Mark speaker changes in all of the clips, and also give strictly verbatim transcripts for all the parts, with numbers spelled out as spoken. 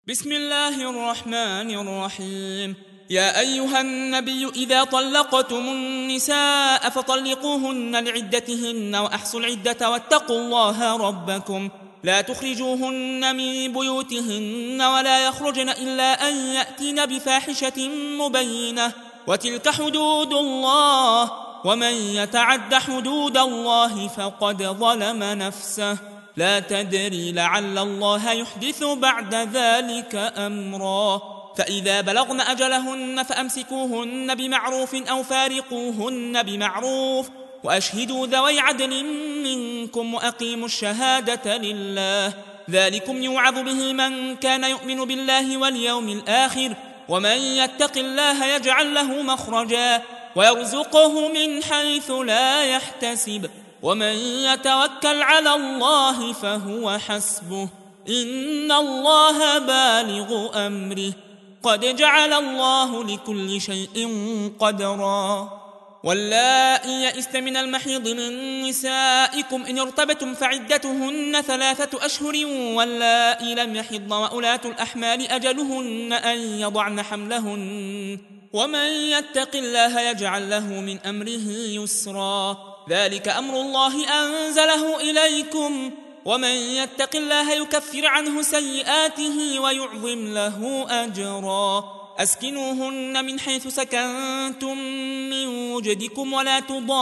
Speaker 1: بسم الله الرحمن الرحيم. يا أيها النبي إذا طلقتم النساء فطلقوهن لعدتهن وأحصوا العدة واتقوا الله ربكم لا تخرجوهن من بيوتهن ولا يخرجن إلا أن يأتين بفاحشة مبينة وتلك حدود الله ومن يتعد حدود الله فقد ظلم نفسه لا تدري لعل الله يحدث بعد ذلك أمرا. فإذا بلغن أجلهن فأمسكوهن بمعروف أو فارقوهن بمعروف وأشهدوا ذوي عدل منكم وأقيموا الشهادة لله ذلكم يوعظ به من كان يؤمن بالله واليوم الآخر ومن يتق الله يجعل له مخرجا ويرزقه من حيث لا يحتسب ومن يتوكل على الله فهو حسبه إن الله بالغ أمره قد جعل الله لكل شيء قدرا. واللائي يئسن من المحيض من نسائكم إن ارتبتم فعدتهن ثلاثة أشهر واللائي لم يحضن وأولاة الأحمال أجلهن أن يضعن حملهن ومن يتق الله يجعل له من أمره يسرا ذلك أمر الله أنزله إليكم ومن يتق الله يكفر عنه سيئاته ويعظم له أجرا. أسكنوهن من حيث سكنتم من وجدكم ولا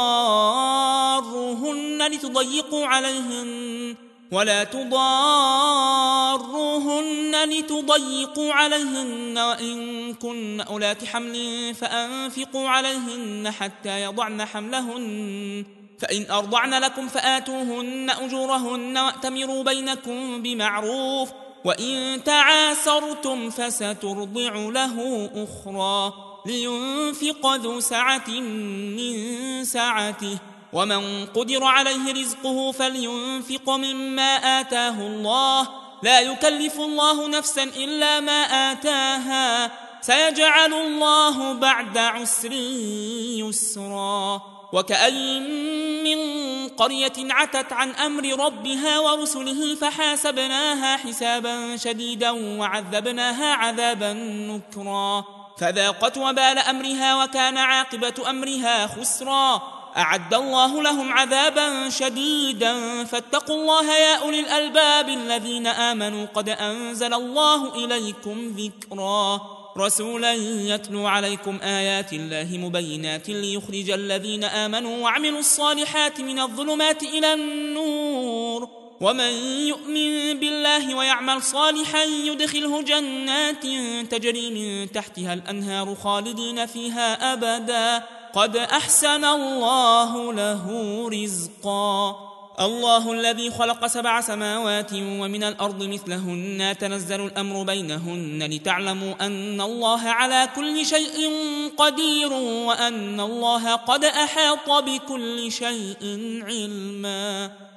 Speaker 1: تضاروهن لتضيقوا عليهن ولا تضاروهن لتضيقوا عليهن وإن كن أولات حمل فأنفقوا عليهن حتى يضعن حملهن فإن أرضعن لكم فآتوهن أجورهن وأتمروا بينكم بمعروف وإن تعاسرتم فسترضع له أخرى لينفق ذو سعة من سعته ومن قدر عليه رزقه فلينفق مما آتاه الله لا يكلف الله نفسا إلا ما آتاها سيجعل الله بعد عسر يسرا. وكأي من قرية عتت عن أمر ربها ورسله فحاسبناها حسابا شديدا وعذبناها عذابا نكرا فذاقت وبال أمرها وكان عاقبة أمرها خسرا. أعد الله لهم عذابا شديدا فاتقوا الله يا أولي الألباب الذين آمنوا قد أنزل الله إليكم ذكرا رسولا يتلو عليكم آيات الله مبينات ليخرج الذين آمنوا وعملوا الصالحات من الظلمات إلى النور ومن يؤمن بالله ويعمل صالحا يدخله جنات تجري من تحتها الأنهار خالدين فيها أبدا قد أحسن الله له رزقا. الله الذي خلق سبع سماوات ومن الأرض مثلهن تنزل الأمر بينهن لتعلموا أن الله على كل شيء قدير وأن الله قد أحاط بكل شيء علما.